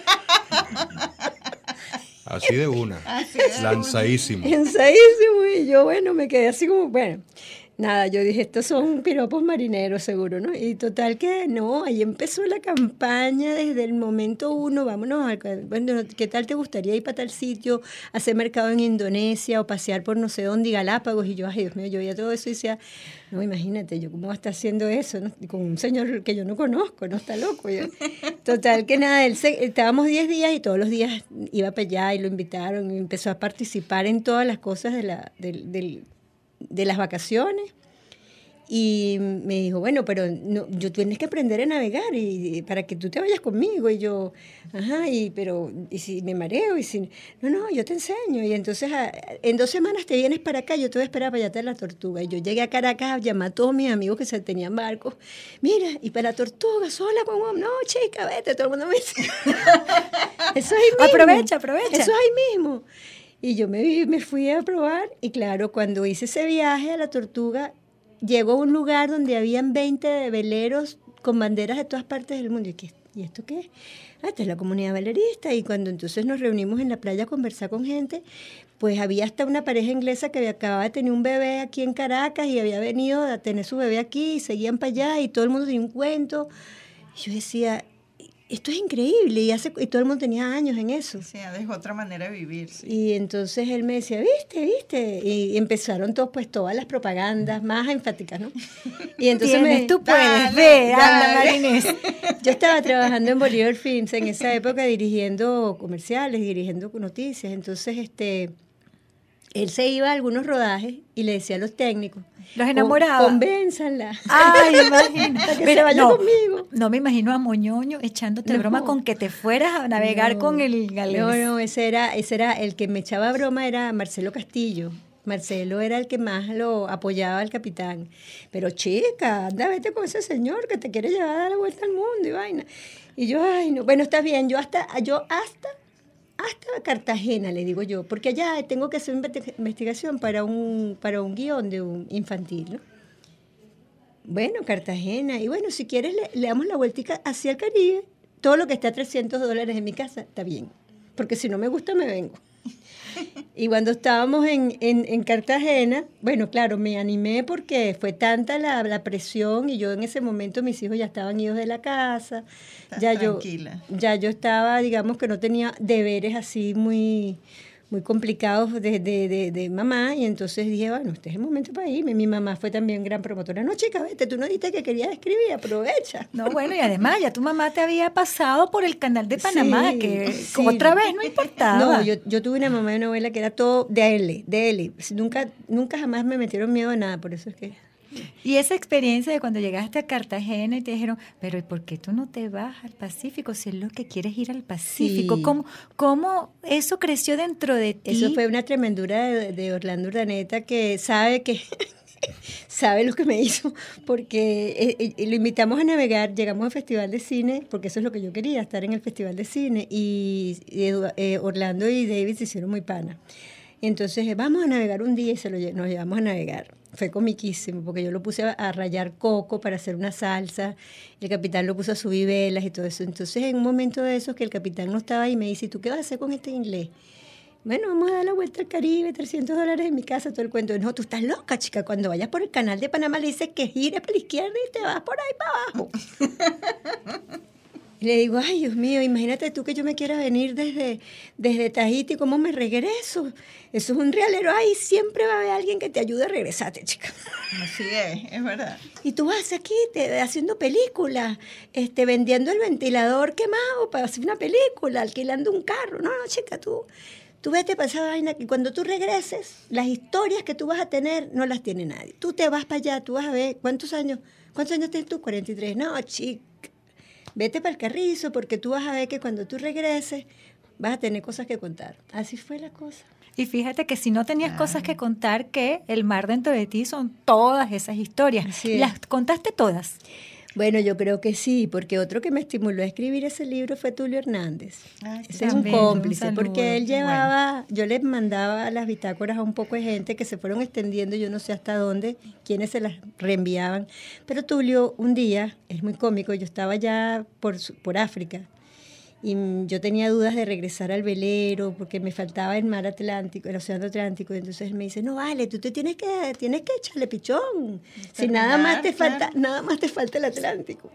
Así de una, así de lanzadísimo. Lanzadísimo. Y yo, bueno, me quedé así como, bueno, nada, yo dije, estos son piropos marineros seguro, ¿no? Y total que no, ahí empezó la campaña desde el momento uno, vámonos, a, bueno, ¿qué tal te gustaría ir para tal sitio, hacer mercado en Indonesia o pasear por no sé dónde y Galápagos? Y yo, ay Dios mío, yo veía todo eso y decía, no, imagínate, yo cómo va a estar haciendo eso, ¿no? Con un señor que yo no conozco, no está loco. Yo. Total que nada, él se, estábamos diez días y todos los días iba para allá y lo invitaron y empezó a participar en todas las cosas de la, del, del de las vacaciones y me dijo, bueno, pero no, yo tienes que aprender a navegar y, y para que tú te vayas conmigo. Y yo, ajá, y pero y si me mareo y si no, no, yo te enseño. Y entonces a, en dos semanas te vienes para acá, yo te voy a esperar para allá a la Tortuga. Y yo llegué a Caracas, llamé a todos mis amigos que se tenían barcos, mira, y para la Tortuga sola con un, no, chica, vete, todo el mundo me dice eso es ahí mismo, aprovecha, aprovecha, eso es ahí mismo. Y yo me, me fui a probar y claro, cuando hice ese viaje a la Tortuga, llegó a un lugar donde habían veinte veleros con banderas de todas partes del mundo. ¿Y, qué, ¿y esto qué es? Ah, esta es la comunidad velerista. Y cuando entonces nos reunimos en la playa a conversar con gente, pues había hasta una pareja inglesa que acababa de tener un bebé aquí en Caracas y había venido a tener su bebé aquí y seguían para allá y todo el mundo tenía un cuento. Y yo decía, esto es increíble, y, hace, y todo el mundo tenía años en eso. Sí, es otra manera de vivir. Sí. Y entonces él me decía, viste, viste, y empezaron todos, pues, todas las propagandas más enfáticas, ¿no? Y entonces Tienes, me, tú puedes, dale, ve, dale. anda, Marinés. Yo estaba trabajando en Bolívar Films en esa época, dirigiendo comerciales, dirigiendo noticias, entonces, este... él se iba a algunos rodajes y le decía a los técnicos, los enamoraba. Convénzanla. Ay, imagínate. que Pero, se vaya no, conmigo. No me imagino a Moñoño echándote No. broma con que te fueras a navegar No. con el galés. No, no, ese era, ese era el que me echaba broma, era Marcelo Castillo. Marcelo era el que más lo apoyaba al capitán. Pero chica, anda, vete con ese señor que te quiere llevar a dar la vuelta al mundo y vaina. Y yo, ay, no, bueno, está bien, yo hasta, yo hasta hasta Cartagena, le digo yo, porque allá tengo que hacer una investigación para un, para un guión de un infantil, ¿no? Bueno, Cartagena, y bueno, si quieres le, le damos la vueltica hacia el Caribe, todo lo que está a trescientos dólares en mi casa, está bien, porque si no me gusta me vengo. Y cuando estábamos en, en, en Cartagena, bueno, claro, me animé porque fue tanta la, la presión y yo en ese momento mis hijos ya estaban idos de la casa. Estás ya tranquila. yo ya yo estaba, digamos que no tenía deberes así muy muy complicados de, de, de, de mamá, y entonces dije, bueno, este es el momento para irme. Mi mamá fue también gran promotora. No, chica, vete, tú no dijiste que querías escribir, aprovecha. No, bueno, y además ya tu mamá te había pasado por el canal de Panamá, Sí, que sí. otra vez no importaba. No, yo, yo tuve una mamá de una abuela que era todo de L, de L. Nunca, nunca jamás me metieron miedo a nada, por eso es que... Y esa experiencia de cuando llegaste a Cartagena y te dijeron, pero ¿y por qué tú no te vas al Pacífico si es lo que quieres ir al Pacífico? Sí. ¿Cómo, ¿Cómo eso creció dentro de ti? Eso fue una tremendura de, de Orlando Urdaneta, que sabe que sabe lo que me hizo, porque eh, eh, lo invitamos a navegar, llegamos al Festival de Cine, porque eso es lo que yo quería, estar en el Festival de Cine, y, y eh, Orlando y David se hicieron muy pana. Y entonces, eh, vamos a navegar un día, y se lo, lle- nos llevamos a navegar. Fue comiquísimo, porque yo lo puse a, a rallar coco para hacer una salsa, el capitán lo puso a subir velas y todo eso. Entonces, en un momento de esos que el capitán no estaba ahí, me dice, ¿y tú qué vas a hacer con este inglés? Bueno, vamos a dar la vuelta al Caribe, trescientos dólares en mi casa, todo el cuento. No, tú estás loca, chica. Cuando vayas por el canal de Panamá, le dices que gire para la izquierda y te vas por ahí para abajo. Y le digo, ay, Dios mío, imagínate tú que yo me quiera venir desde, desde Tahiti, ¿cómo me regreso? Eso es un realero. Ay, siempre va a haber alguien que te ayude a regresarte, chica. Así es, es verdad. Y tú vas aquí te, haciendo películas, este, vendiendo el ventilador quemado para hacer una película, alquilando un carro. No, no, chica, tú... Tú vete para esa vaina, que cuando tú regreses, las historias que tú vas a tener no las tiene nadie. Tú te vas para allá, tú vas a ver, ¿cuántos años? ¿Cuántos años tienes tú? cuarenta y tres. No, chica, vete para el Carrizo, porque tú vas a ver que cuando tú regreses vas a tener cosas que contar. Así fue la cosa. Y fíjate que si no tenías cosas que contar, que el mar dentro de ti son todas esas historias. Así es. ¿Las contaste todas? Bueno, yo creo que sí, porque otro que me estimuló a escribir ese libro fue Tulio Hernández. Ay, Ese es un también, cómplice, un saludo. porque él llevaba, yo le mandaba las bitácoras a un poco de gente que se fueron extendiendo, yo no sé hasta dónde, quiénes se las reenviaban. Pero Tulio, un día, es muy cómico, yo estaba ya por, su- por África, y mm, yo tenía dudas de regresar al velero porque me faltaba el mar Atlántico, el océano Atlántico, y entonces él me dice, no vale, tú te tienes que, tienes que echarle pichón, si nada más te Terminar, falta, nada más te falta el Atlántico.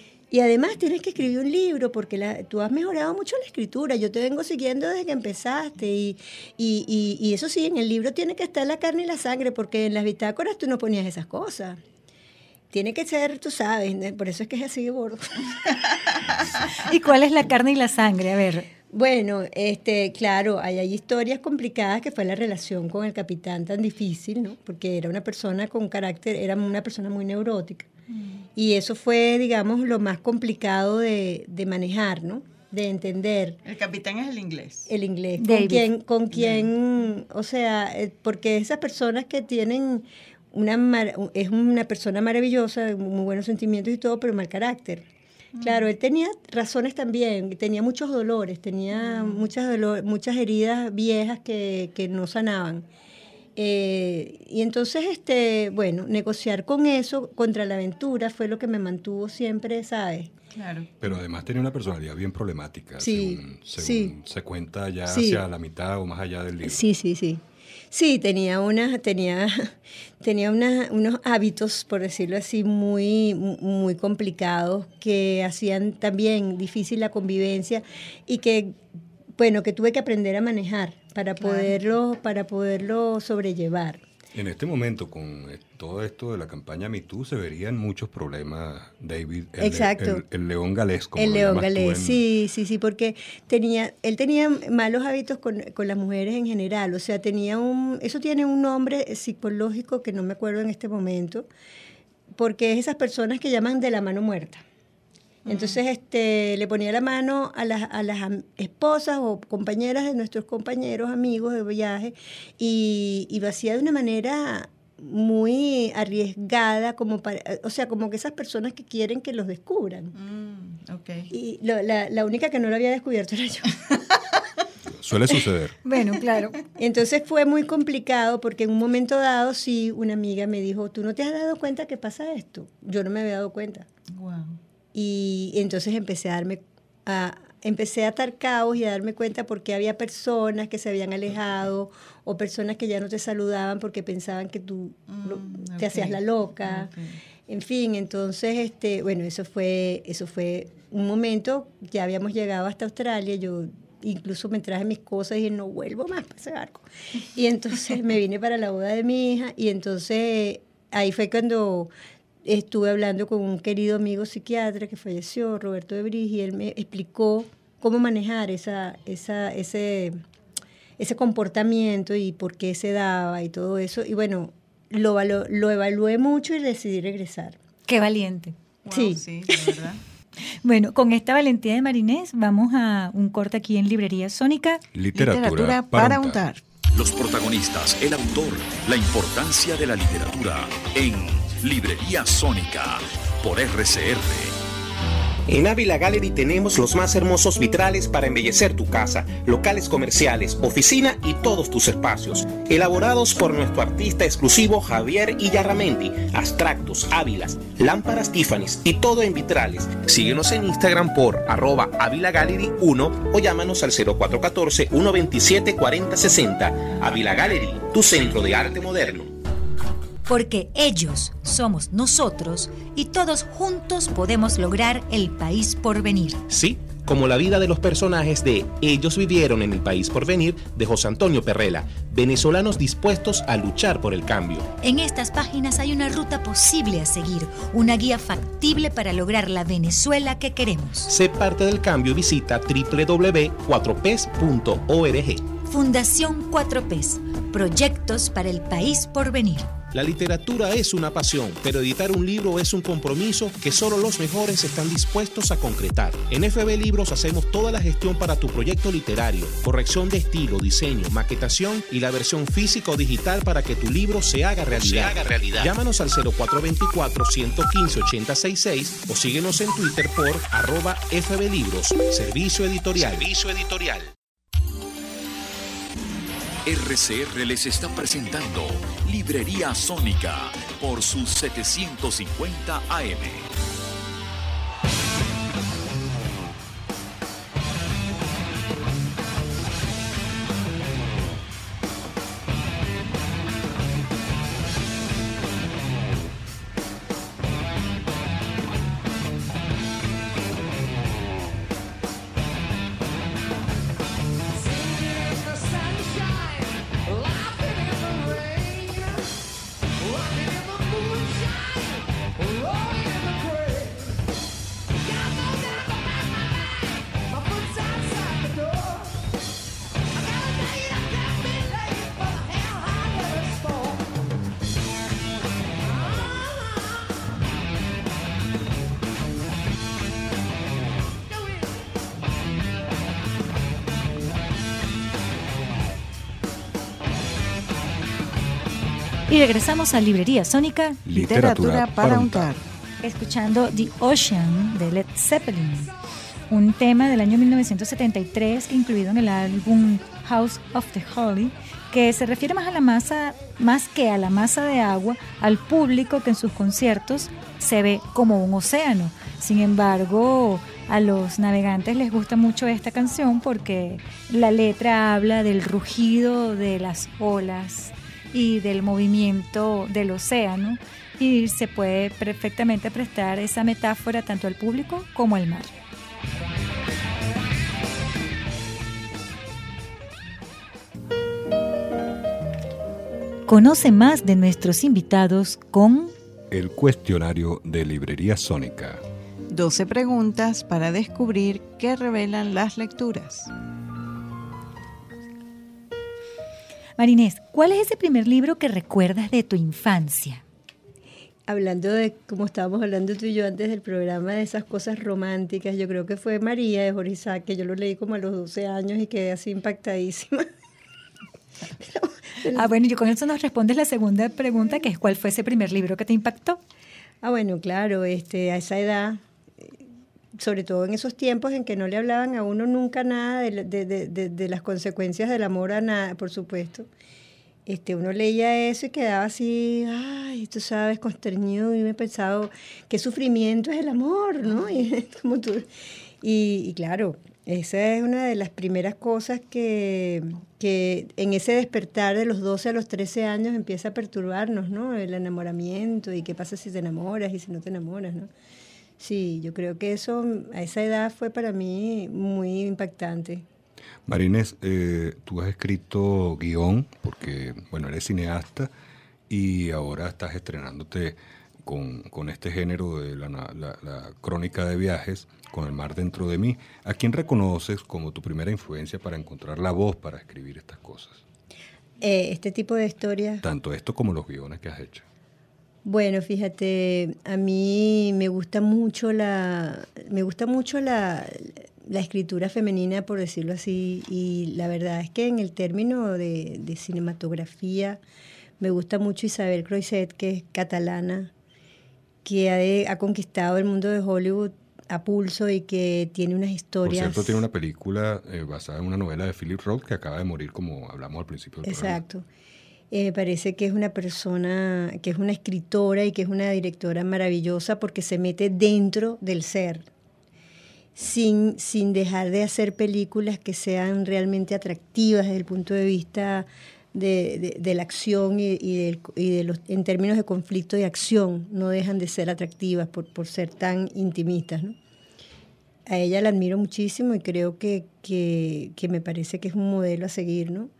Y además tienes que escribir un libro porque la, tú has mejorado mucho la escritura, yo te vengo siguiendo desde que empezaste, y, y, y, y eso sí, en el libro tiene que estar la carne y la sangre, porque en las bitácoras tú no ponías esas cosas. Tiene que ser, tú sabes, ¿no? Por eso es que es así de gordo. ¿Y cuál es la carne y la sangre? A ver. Bueno, este, claro, hay, hay historias complicadas, que fue la relación con el capitán tan difícil, ¿no? Porque era una persona con carácter, era una persona muy neurótica. Y eso fue, digamos, lo más complicado de, de manejar, ¿no? De entender. El capitán es el inglés. El inglés. David. Con quien, con quien, o sea, eh, porque esas personas que tienen una, mar- es una persona maravillosa, muy buenos sentimientos y todo, pero mal carácter. Claro, él tenía razones también, tenía muchos dolores, tenía muchas, dolor, muchas heridas viejas que, que no sanaban. Eh, y entonces, este, bueno, negociar con eso contra la aventura fue lo que me mantuvo siempre, ¿sabes? Claro. Pero además tenía una personalidad bien problemática, Sí, según, según sí. se cuenta ya Sí. hacia la mitad o más allá del libro. Sí, sí, sí. Sí, tenía una, tenía, tenía una, unos hábitos, por decirlo así, muy, muy complicados que hacían también difícil la convivencia y que, bueno, que tuve que aprender a manejar para poderlo, para poderlo sobrellevar. En este momento, con todo esto de la campaña Me Too, se verían muchos problemas, David. El, Exacto. El, el león galés, como El lo león llamas tú galés, en- sí, sí, sí, porque tenía, él tenía malos hábitos con, con las mujeres en general, o sea, tenía un, eso tiene un nombre psicológico que no me acuerdo en este momento, porque es esas personas que llaman de la mano muerta. Entonces este, le ponía la mano a las, a las am- esposas o compañeras de nuestros compañeros, amigos de viaje, y, y lo hacía de una manera muy arriesgada, como para, o sea, como que esas personas que quieren que los descubran. Mm, okay. Y lo- la, la única que no lo había descubierto era yo. Suele suceder. Bueno, claro. Entonces fue muy complicado porque en un momento dado sí una amiga me dijo, ¿tú no te has dado cuenta que pasa esto? Yo no me había dado cuenta. Wow. Y entonces empecé a darme a, empecé a atar caos y a darme cuenta porque había personas que se habían alejado o personas que ya no te saludaban porque pensaban que tú lo- Mm, te ok. hacías la loca. Ok. En fin, entonces este, bueno, eso fue eso fue un momento, ya habíamos llegado hasta Australia, yo incluso me traje mis cosas y dije, no vuelvo más para ese barco. Y entonces me vine para la boda de mi hija y entonces ahí fue cuando estuve hablando con un querido amigo psiquiatra que falleció, Roberto de Bris, y él me explicó cómo manejar esa, esa, ese, ese comportamiento y por qué se daba y todo eso. Y bueno, lo, valo- lo evalué mucho y decidí regresar. Qué valiente. Wow, Sí. sí, de verdad. Bueno, con esta valentía de Marinés vamos a un corte aquí en Librería Sónica. Literatura, Literatura para, para untar. untar. Los protagonistas, el autor, la importancia de la literatura en Librería Sónica por R C R. En Ávila Gallery tenemos los más hermosos vitrales para embellecer tu casa, locales comerciales, oficina y todos tus espacios. Elaborados por nuestro artista exclusivo Javier Illarramendi. Abstractos, ávilas, lámparas Tiffany's y todo en vitrales. Síguenos en Instagram por arroba Ávila Gallery uno o llámanos al cero cuatro uno cuatro, uno dos siete, cuatro cero seis cero. Ávila Gallery, tu centro de arte moderno. Porque ellos somos nosotros y todos juntos podemos lograr el país por venir. Sí, como la vida de los personajes de Ellos vivieron en el país por venir de José Antonio Perrela, venezolanos dispuestos a luchar por el cambio. En estas páginas hay una ruta posible a seguir, una guía factible para lograr la Venezuela que queremos. Sé parte del cambio y visita doble u doble u doble u punto cuatro p e s punto org. Fundación cuatro P s, proyectos para el país por venir. La literatura es una pasión, pero editar un libro es un compromiso que solo los mejores están dispuestos a concretar. En F B Libros hacemos toda la gestión para tu proyecto literario, corrección de estilo, diseño, maquetación y la versión física o digital para que tu libro se haga realidad. Se haga realidad. Llámanos al cero cuatro dos cuatro, uno uno cinco, ocho cero seis seis o síguenos en Twitter por arroba F B Libros, Servicio Editorial. Servicio Editorial. R C R les está presentando Librería Sónica por sus setecientos cincuenta A M. Y regresamos a Librería Sónica, Literatura para untar. escuchando The Ocean de Led Zeppelin, un tema del año mil novecientos setenta y tres incluido en el álbum House of the Holy, que se refiere más a la masa, más que a la masa de agua, al público que en sus conciertos se ve como un océano. Sin embargo, A los navegantes les gusta mucho esta canción porque la letra habla del rugido de las olas y del movimiento del océano, y se puede perfectamente prestar esa metáfora tanto al público como al mar. Conoce más de nuestros invitados con el cuestionario de Librería Sónica. doce preguntas para descubrir qué revelan las lecturas. Marinés, ¿cuál es ese primer libro que recuerdas de tu infancia? Hablando de, como estábamos hablando tú y yo antes del programa, de esas cosas románticas, yo creo que fue María de Jorge Isaac, que yo lo leí como a los doce años y quedé así impactadísima. Pero, pero, ah, bueno, y con eso nos respondes la segunda pregunta, que es ¿cuál fue ese primer libro que te impactó? Ah, bueno, claro, este, a esa edad, sobre todo en esos tiempos en que no le hablaban a uno nunca nada de, de, de, de, de las consecuencias del amor a nada, por supuesto. Este, uno leía eso y quedaba así, ay, tú sabes, constreñido, y me he pensado, qué sufrimiento es el amor, ¿no? Y, como tú, y, y claro, esa es una de las primeras cosas que, que en ese despertar de los doce a los trece años empieza a perturbarnos, ¿no? El enamoramiento y qué pasa si te enamoras y si no te enamoras, ¿no? Sí, yo creo que eso a esa edad fue para mí muy impactante. Marinés, eh, tú has escrito guión porque, bueno, eres cineasta y ahora estás estrenándote con, con este género de la, la, la crónica de viajes, con El mar dentro de mí. ¿A quién reconoces como tu primera influencia para encontrar la voz para escribir estas cosas? Eh, este tipo de historias. Tanto esto como los guiones que has hecho. Bueno, fíjate, a mí me gusta mucho la, me gusta mucho la, la escritura femenina, por decirlo así, y la verdad es que en el término de, de cinematografía me gusta mucho Isabel Croixet, que es catalana, que ha, de, ha conquistado el mundo de Hollywood a pulso y que tiene unas historias. Por cierto, tiene una película eh, basada en una novela de Philip Roth que acaba de morir, como hablamos al principio del programa. Exacto. Eh, me parece que es una persona, que es una escritora y que es una directora maravillosa porque se mete dentro del ser, sin, sin dejar de hacer películas que sean realmente atractivas desde el punto de vista de, de, de la acción y, y, del, y de los, en términos de conflicto y acción, no dejan de ser atractivas por, por ser tan intimistas, ¿no? A ella la admiro muchísimo y creo que, que, que me parece que es un modelo a seguir, ¿no?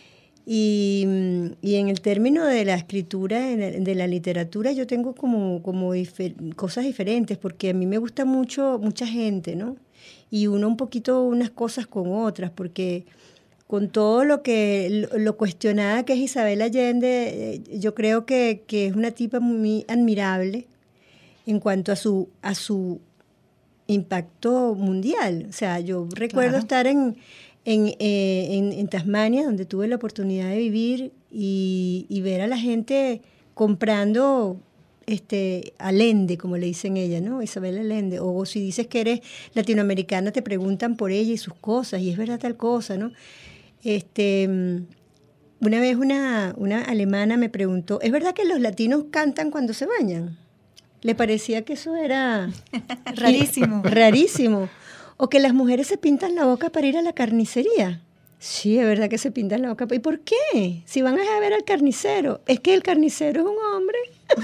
Y, y en el término de la escritura, de la literatura, yo tengo como, como difer- cosas diferentes, porque a mí me gusta mucho mucha gente, ¿no? Y uno un poquito unas cosas con otras, porque con todo lo que lo, lo cuestionada que es Isabel Allende, yo creo que, que es una tipa muy admirable en cuanto a su, a su impacto mundial. O sea, yo recuerdo claro. estar en... En, eh, en, en Tasmania, donde tuve la oportunidad de vivir y, y ver a la gente comprando este, Allende, como le dicen ella, ¿no? Isabel Allende. O si dices que eres latinoamericana, te preguntan por ella y sus cosas, y es verdad tal cosa, ¿no? Este, una vez una, una alemana me preguntó, ¿es verdad que los latinos cantan cuando se bañan? Le parecía que eso era rarísimo. Rarísimo. O que las mujeres se pintan la boca para ir a la carnicería. Sí, es verdad que se pintan la boca. ¿Y por qué? Si van a ver al carnicero. Es que el carnicero es un hombre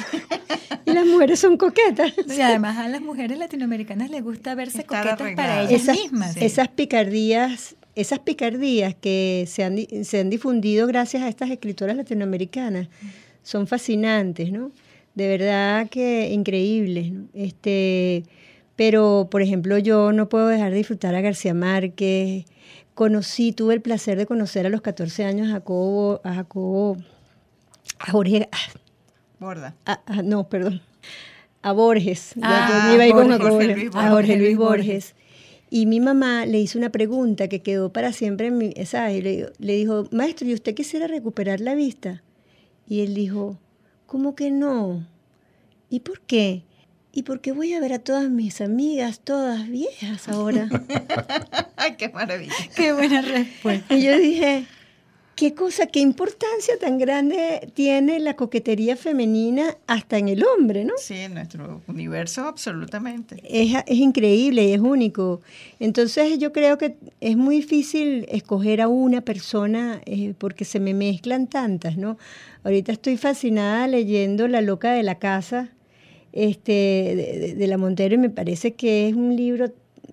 y las mujeres son coquetas. Y además a las mujeres latinoamericanas les gusta verse Estar coquetas arreglada. Para ellas esas, mismas. Sí. Esas picardías, esas picardías que se han, se han difundido gracias a estas escritoras latinoamericanas son fascinantes, ¿no? De verdad que increíbles, ¿no? Este... Pero, por ejemplo, yo no puedo dejar de disfrutar a García Márquez. Conocí, tuve el placer de conocer a los catorce años a Jacobo, a Jacobo, a Jorge... Borda. A, a, no, perdón. A Borges. Ah, yo iba a ir con Jorge, Jacobo, Jorge Luis a Jorge Luis Borges. Borges. Y mi mamá le hizo una pregunta que quedó para siempre en mi... ¿sabes? Le, le dijo, maestro, ¿y usted quisiera recuperar la vista? Y él dijo, ¿cómo que no? ¿Y por qué? ¿Y por qué voy a ver a todas mis amigas, todas viejas ahora? ¡Ay, qué maravilla! ¡Qué buena respuesta! Y yo dije, qué cosa, qué importancia tan grande tiene la coquetería femenina hasta en el hombre, ¿no? Sí, en nuestro universo absolutamente. Es, es increíble y es único. Entonces yo creo que es muy difícil escoger a una persona eh, porque se me mezclan tantas, ¿no? Ahorita estoy fascinada leyendo La loca de la casa este, de, de, de la Montero, y me parece que es un libro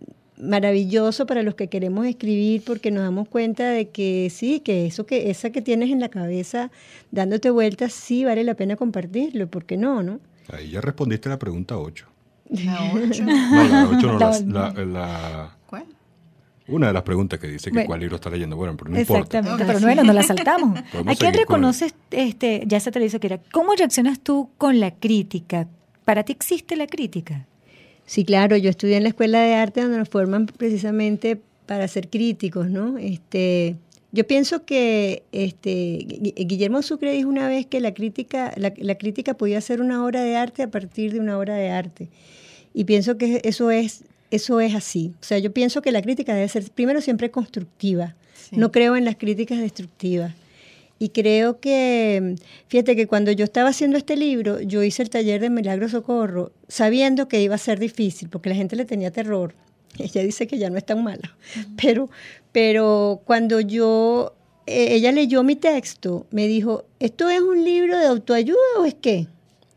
maravilloso para los que queremos escribir, porque nos damos cuenta de que sí, que eso que esa que tienes en la cabeza dándote vueltas, sí vale la pena compartirlo, ¿por qué no, no? Ahí ya respondiste la pregunta ocho. La ocho. No, la ocho no, la, la, la, ¿Cuál? Una de las preguntas que dice que Bueno, cuál libro está leyendo. Bueno, pero no exactamente, importa. pero bueno, no la saltamos. Podemos ¿A quién seguir con reconoces, este, ya se te dice que era, cómo reaccionas tú con la crítica? ¿Para ti existe la crítica? Sí, claro, yo estudié en la Escuela de Arte donde nos forman precisamente para ser críticos, ¿no? Este, yo pienso que este, Guillermo Sucre dijo una vez que la crítica, la, la crítica podía ser una obra de arte a partir de una obra de arte. Y pienso que eso es, eso es así. O sea, yo pienso que la crítica debe ser, primero, siempre constructiva. Sí. No creo en las críticas destructivas. Y creo que, fíjate que cuando yo estaba haciendo este libro, yo hice el taller de Milagro Socorro, sabiendo que iba a ser difícil, porque la gente le tenía terror. Ella dice que ya no es tan mala. Uh-huh. Pero, pero cuando yo, eh, ella leyó mi texto, me dijo, ¿esto es un libro de autoayuda o es qué?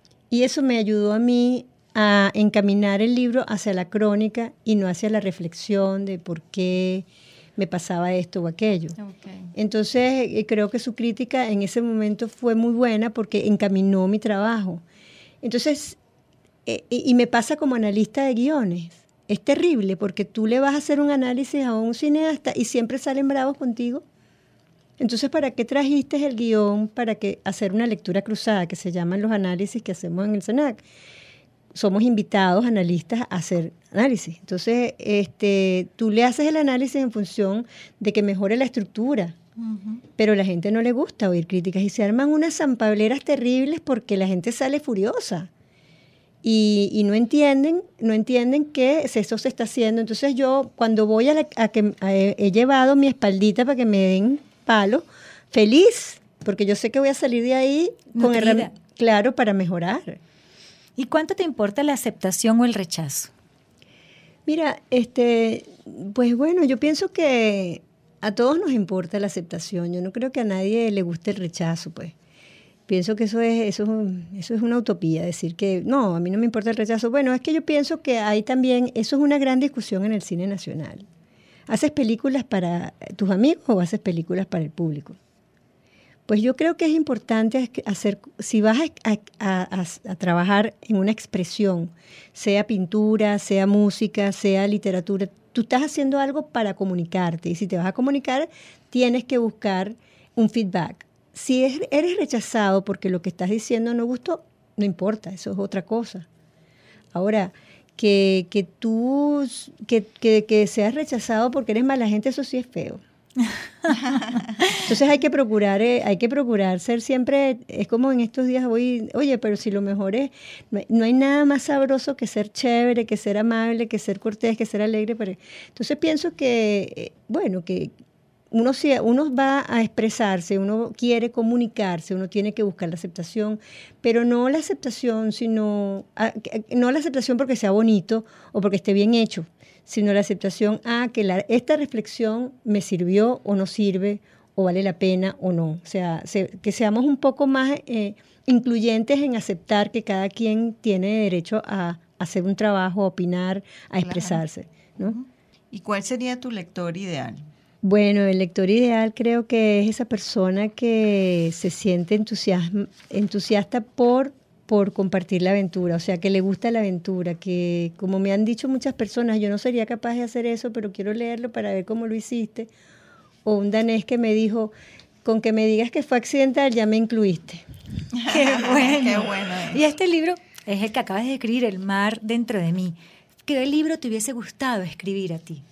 Y eso me ayudó a mí a encaminar el libro hacia la crónica y no hacia la reflexión de por qué me pasaba esto o aquello. Okay. Entonces, eh, creo que su crítica en ese momento fue muy buena porque encaminó mi trabajo. Entonces, eh, y me pasa como analista de guiones. Es terrible porque tú le vas a hacer un análisis a un cineasta y siempre salen bravos contigo. Entonces, ¿para qué trajiste el guión? Para que hacer una lectura cruzada, que se llaman los análisis que hacemos en el SENAC. Somos invitados, analistas, a hacer análisis. Entonces, este, tú le haces el análisis en función de que mejore la estructura, uh-huh. pero a la gente no le gusta oír críticas y se arman unas zampableras terribles porque la gente sale furiosa y, y no entienden, no entienden que eso se está haciendo. Entonces yo, cuando voy a, la, a que a, he llevado mi espaldita para que me den palo, feliz, porque yo sé que voy a salir de ahí con herramientas, claro, para mejorar. ¿Y cuánto te importa la aceptación o el rechazo? Mira, este, pues bueno, yo pienso que a todos nos importa la aceptación. Yo no creo que a nadie le guste el rechazo, pues. Pienso que eso es, eso, eso es una utopía, decir que no, a mí no me importa el rechazo. Bueno, es que yo pienso que hay también, eso es una gran discusión en el cine nacional. ¿Haces películas para tus amigos o haces películas para el público? Pues yo creo que es importante hacer, si vas a, a, a, a trabajar en una expresión, sea pintura, sea música, sea literatura, tú estás haciendo algo para comunicarte y si te vas a comunicar tienes que buscar un feedback. Si es, eres rechazado porque lo que estás diciendo no gustó, no importa, eso es otra cosa. Ahora, que, que tú que, que, que seas rechazado porque eres mala gente, eso sí es feo. Entonces hay que procurar, eh, hay que procurar ser siempre, es como en estos días voy, oye, pero si lo mejor es, no hay, no hay nada más sabroso que ser chévere, que ser amable, que ser cortés, que ser alegre. Pero, entonces pienso que, eh, bueno, que uno, uno va a expresarse, uno quiere comunicarse, uno tiene que buscar la aceptación, pero no la aceptación, sino, a, no la aceptación porque sea bonito o porque esté bien hecho, sino la aceptación a que la, esta reflexión me sirvió o no sirve, o vale la pena o no. O sea, se, que seamos un poco más eh, incluyentes en aceptar que cada quien tiene derecho a, a hacer un trabajo, a opinar, a expresarse, ¿no? ¿Y cuál sería tu lector ideal? Bueno, el lector ideal creo que es esa persona que se siente entusiasma, entusiasta por... por compartir la aventura, o sea, que le gusta la aventura, que como me han dicho muchas personas, yo no sería capaz de hacer eso, pero quiero leerlo para ver cómo lo hiciste, o un danés que me dijo, con que me digas que fue accidental, ya me incluiste. ¡Qué bueno! ¡Qué bueno! Y este libro es el que acabas de escribir, El mar dentro de mí. ¿Qué libro te hubiese gustado escribir a ti?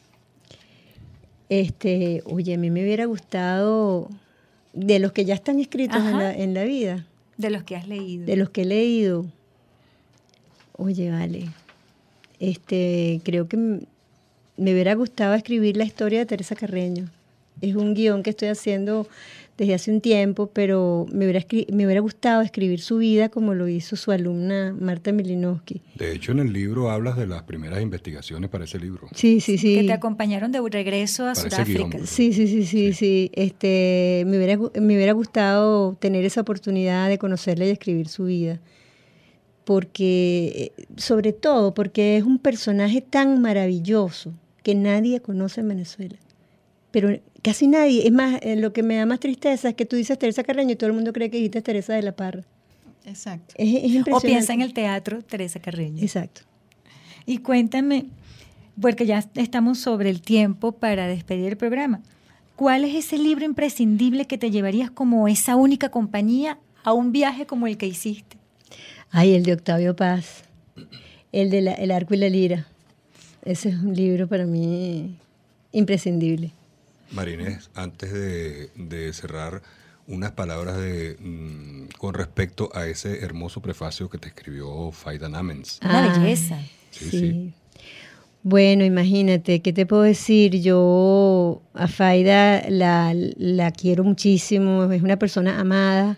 Este, oye, a mí me hubiera gustado, de los que ya están escritos en la, en la vida, de los que has leído. De los que he leído. Oye, vale. Este, creo que me hubiera gustado escribir la historia de Teresa Carreño. es un guión que estoy haciendo desde hace un tiempo, pero me hubiera, me hubiera gustado escribir su vida como lo hizo su alumna Marta Milinowski. De hecho, en el libro hablas de las primeras investigaciones para ese libro. Sí, sí, sí. Que te acompañaron de regreso a Sudáfrica. Sí, sí, sí, sí, sí. Este, me hubiera, me hubiera gustado tener esa oportunidad de conocerla y escribir su vida. Porque, sobre todo, porque es un personaje tan maravilloso que nadie conoce en Venezuela. Pero casi nadie. Es más, eh, lo que me da más tristeza es que tú dices Teresa Carreño y todo el mundo cree que dijiste Teresa de la Parra. Exacto. Es, es impresionante. O piensa en el teatro Teresa Carreño. Exacto. Y cuéntame, porque ya estamos sobre el tiempo para despedir el programa, ¿cuál es ese libro imprescindible que te llevarías como esa única compañía a un viaje como el que hiciste? Ay, el de Octavio Paz, el de la, El arco y la lira. Ese es un libro para mí imprescindible. Marinés, antes de, de cerrar, unas palabras de mm, con respecto a ese hermoso prefacio que te escribió Faida Namens. Una ah, belleza. Sí, sí. sí. Bueno, imagínate, ¿qué te puedo decir? Yo a Faida la, la quiero muchísimo, es una persona amada,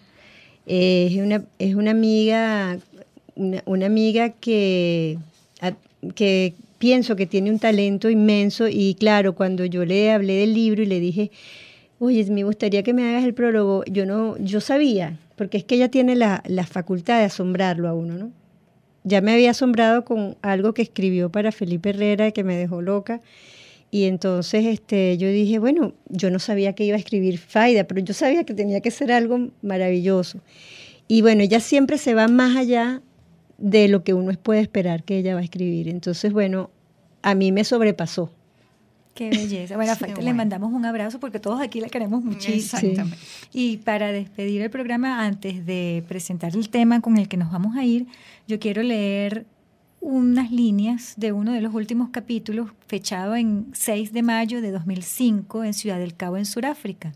eh, es, una, es una amiga, una, una amiga que, a, que pienso que tiene un talento inmenso y claro, cuando yo le hablé del libro y le dije, oye, me gustaría que me hagas el prólogo, yo no, yo sabía, porque es que ella tiene la, la facultad de asombrarlo a uno, ¿no? Ya me había asombrado con algo que escribió para Felipe Herrera que me dejó loca y entonces este, yo dije, bueno, yo no sabía que iba a escribir Faida, pero yo sabía que tenía que ser algo maravilloso. Y bueno, ella siempre se va más allá de lo que uno puede esperar que ella va a escribir. Entonces, bueno, a mí me sobrepasó. Qué belleza. Bueno, a Faida sí, le bueno. mandamos un abrazo porque todos aquí la queremos muchísimo. Exactamente. Y para despedir el programa, antes de presentar el tema con el que nos vamos a ir, yo quiero leer unas líneas de uno de los últimos capítulos, fechado en seis de mayo de dos mil cinco en Ciudad del Cabo, en Sudáfrica.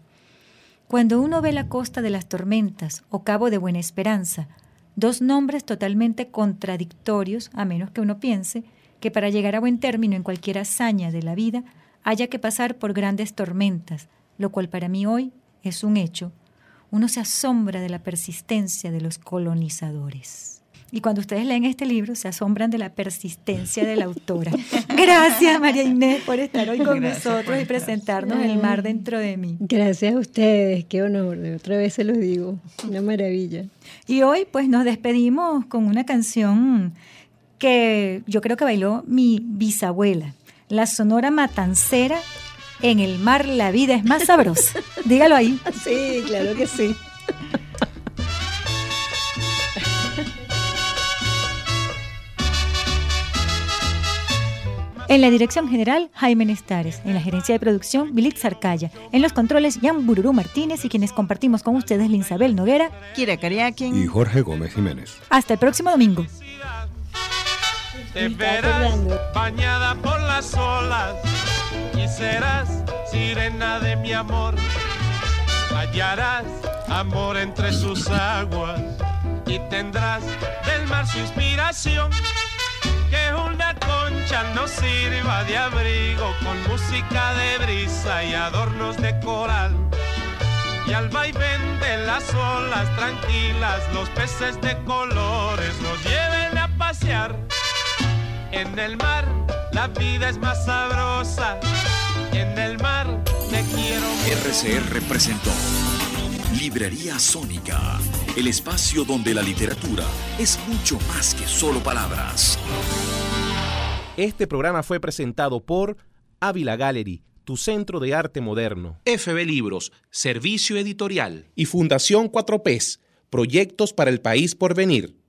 Cuando uno ve la costa de las tormentas o Cabo de Buena Esperanza, dos nombres totalmente contradictorios, a menos que uno piense que para llegar a buen término en cualquier hazaña de la vida haya que pasar por grandes tormentas, lo cual para mí hoy es un hecho. Uno se asombra de la persistencia de los colonizadores. Y cuando ustedes leen este libro, se asombran de la persistencia de la autora. Gracias, María Inés, por estar hoy con Gracias nosotros y presentarnos El mar dentro de mí. Gracias a ustedes, qué honor, de otra vez se los digo, una maravilla. Y hoy pues nos despedimos con una canción que yo creo que bailó mi bisabuela, la Sonora Matancera, En el mar la vida es más sabrosa. Dígalo ahí. Sí, claro que sí. En la dirección general, Jaime Nestares. En la gerencia de producción, Vilit Sarcaya. En los controles, Jan Bururú Martínez y quienes compartimos con ustedes, Linsabel Noguera, Kira Cariaquín y Jorge Gómez Jiménez. Hasta el próximo domingo. Te verás bañada por las olas y serás sirena de mi amor. Hallarás amor entre sus aguas y tendrás del mar su inspiración. Que una concha nos sirva de abrigo con música de brisa y adornos de coral. Y al vaivén de las olas tranquilas los peces de colores nos lleven a pasear. En el mar la vida es más sabrosa. En el mar te quiero. R C R presentó Librería Sónica, el espacio donde la literatura es mucho más que solo palabras. Este programa fue presentado por Ávila Gallery, tu centro de arte moderno, F B Libros, servicio editorial, y Fundación cuatro P, proyectos para el país por venir.